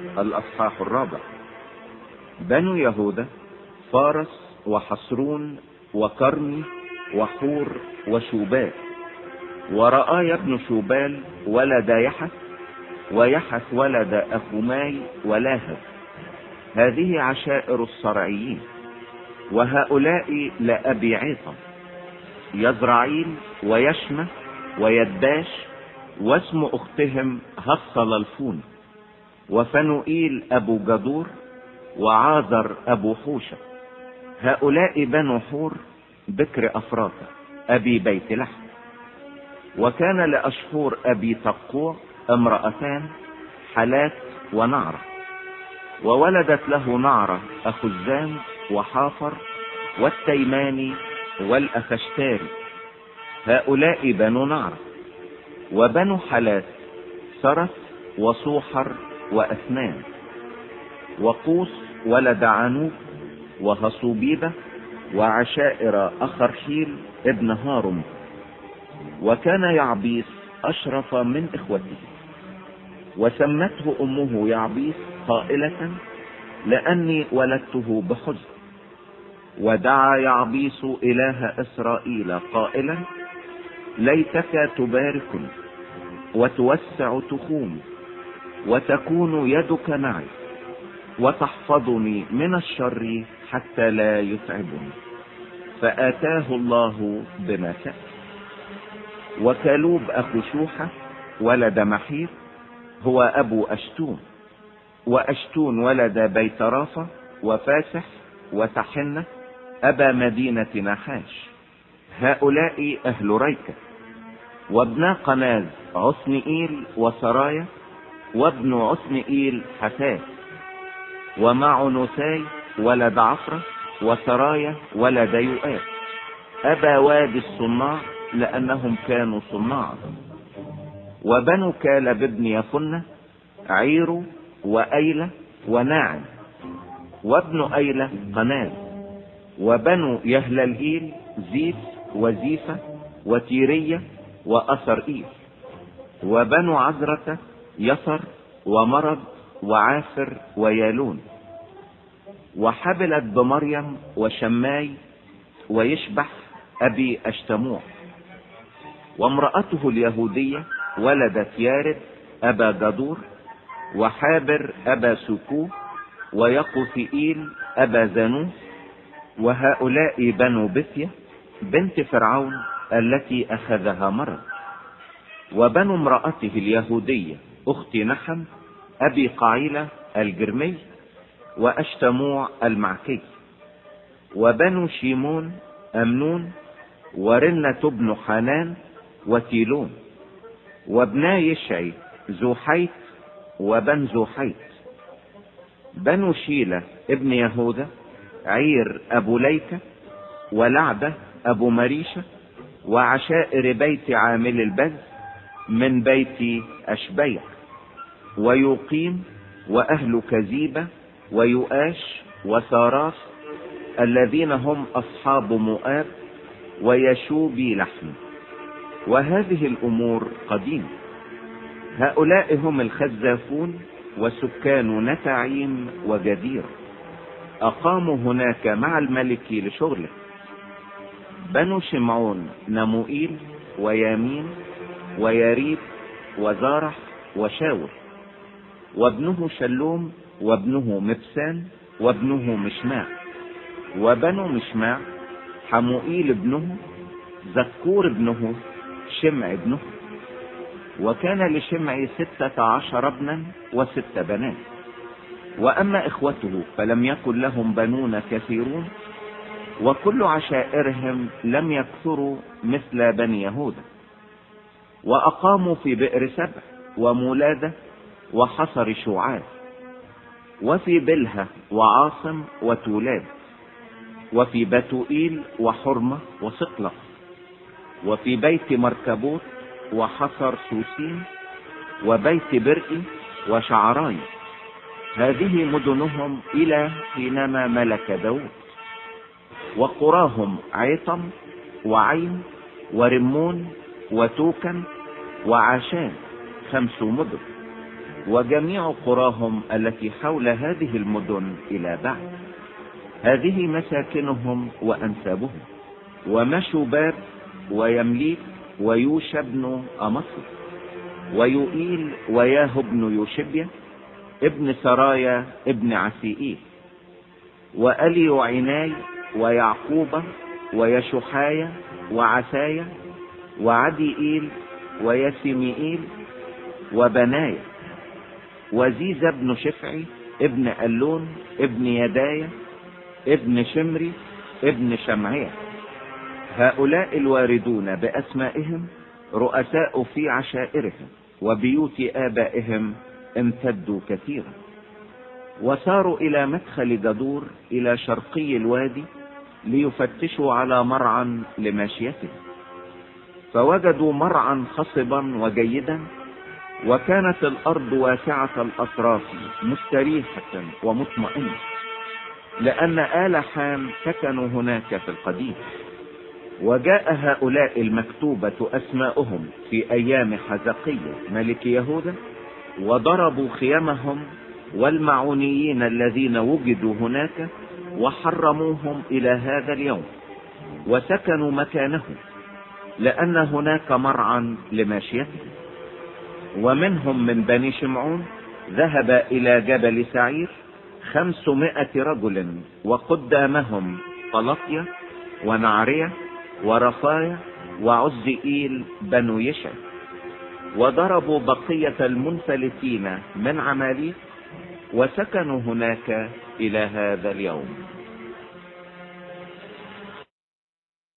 الأصحاح 4. بنو يهوذا: فارس وحصرون وكرمي وحور وشوبال. ورآي ابن شوبال ولد يحث، ويحث ولد أخماي ولاهب. هذه عشائر الصرعيين. وهؤلاء لأبي عيطم: يزرعيل ويشمة ويداش، واسم أختهم هصللفون. وفنوئيل أبو جدور، وعازر أبو حوشة. هؤلاء بنو حور بكر أفراطة أبي بيت لحم. وكان لأشحور أبي تقوع امرأتان، حلات ونعرة. وولدت له نعرة أخزام وحافر والتيماني والأخشتاري. هؤلاء بنو نعرة. وبنو حلات: سرث وصوحر وأثنان. وقوس ولد عنوب وهصوبيبة وعشائر أخرحيل ابن هارم. وكان يعبيس أشرف من إخوته. وسمته أمه يعبيس قائلة: لأني ولدته بحزن. ودعا يعبيس إله إسرائيل قائلا: ليتك تباركني وتوسع تخومي، وتكون يدك معي، وتحفظني من الشر حتى لا يتعبني. فآتاه الله بما سأل. وكالوب أخو شوحة ولد محير، هو أبو أشتون. وأشتون ولد بيت رافة وفاسح وتحنة أبا مدينة نحاش. هؤلاء أهل ريكة. وابنا قناز: عثنئيل وسرايا. وابن عثنئيل حساس. ومعنوساي ولد عفرة، وسرايا ولد يؤاب. أبا وادي الصناع، لأنهم كانوا صناعا. وبنو كالب ابن يفنة: عيرو وأيلة وناعم. وابن أيلة قناز. وبنو يهللئيل: زيف وزيفة وتيرية وأسرئيل. وبنو عزرة: يسر ومرض وعافر ويالون. وحبلت بمريم وشماي ويشبح أبي أشتموع. وامرأته اليهودية ولدت يارد أبا جدور، وحابر أبا سكو، ويقوثئيل أبا زانوس. وهؤلاء بنو بثية بنت فرعون التي أخذها مرض. وبنو امرأته اليهودية أخت نحم أبي قعيلة الجرمي، وأشتموع المعكي. وبنو شيمون: أمنون ورنة بن حنان وتيلون. وابنا يشعي: زوحيت وبن زوحيت. بنو شيلة ابن يهوذا: عير أبو ليكة، ولعبة أبو مريشة. وعشائر بيت عامل البز من بيت أشبيع. ويوقيم وأهل كزيبة ويؤاش وساراس، الذين هم أصحاب مؤاب ويشوبي لحم. وهذه الأمور قديمة. هؤلاء هم الخزافون وسكان نتعيم وجدير، أقاموا هناك مع الملك لشغله. بنو شمعون: نموئيل ويامين ويريب وزارح وشاور. وابنه شلوم، وابنه مبسان، وابنه مشماع. وبنو مشماع: حموئيل ابنه، زكور ابنه، شمع ابنه. وكان لشمع 16 ابنا و6 بنات. وأما إخوته فلم يكن لهم بنون كثيرون، وكل عشائرهم لم يكثروا مثل بني يهوذا. وأقاموا في بئر سبع ومولادة وحصر شوعات، وفي بلهة وعاصم وتولاد، وفي بتوئيل وحرمة وصقلق، وفي بيت مركبوت وحصر سوسين، وبيت برئي وشعراي. هذه مدنهم إلى حينما ملك داود. وقراهم: عيطم وعين ورمون وتوكن وعاشان، 5 مدن. وجميع قراهم التي حول هذه المدن إلى بعد. هذه مساكنهم وأنسابهم. ومشوباب ويمليك ويوشى بن أمصر ويوئيل وياه بن يوشبيا ابن سرايا ابن عسيئيل وأليوعناي ويعقوب ويشحايا وعسايا وعديئيل ويسميئيل وبنايا وزيز بن شفعي ابن ألون ابن يدايا ابن شمري ابن شمعية. هؤلاء الواردون بأسمائهم رؤساء في عشائرهم، وبيوت آبائهم امتدوا كثيرا. وساروا إلى مدخل جدور إلى شرقي الوادي ليفتشوا على مرعى لماشيتهم، فوجدوا مرعى خصبا وجيدا، وكانت الأرض واسعة الأطراف مستريحة ومطمئنة، لأن آل حام سكنوا هناك في القديم. وجاء هؤلاء المكتوبة أسماؤهم في أيام حزقية ملك يهوذا، وضربوا خيمهم والمعونيين الذين وجدوا هناك وحرموهم إلى هذا اليوم، وسكنوا مكانهم، لأن هناك مرعى لماشيتهم. ومنهم من بني شمعون ذهب إلى جبل سعير 500 رجل، وقدامهم طلطية ونعرية ورفايا وعزئيل بنو يشع، وضربوا بقية المنفلتين من عماليق، وسكنوا هناك إلى هذا اليوم.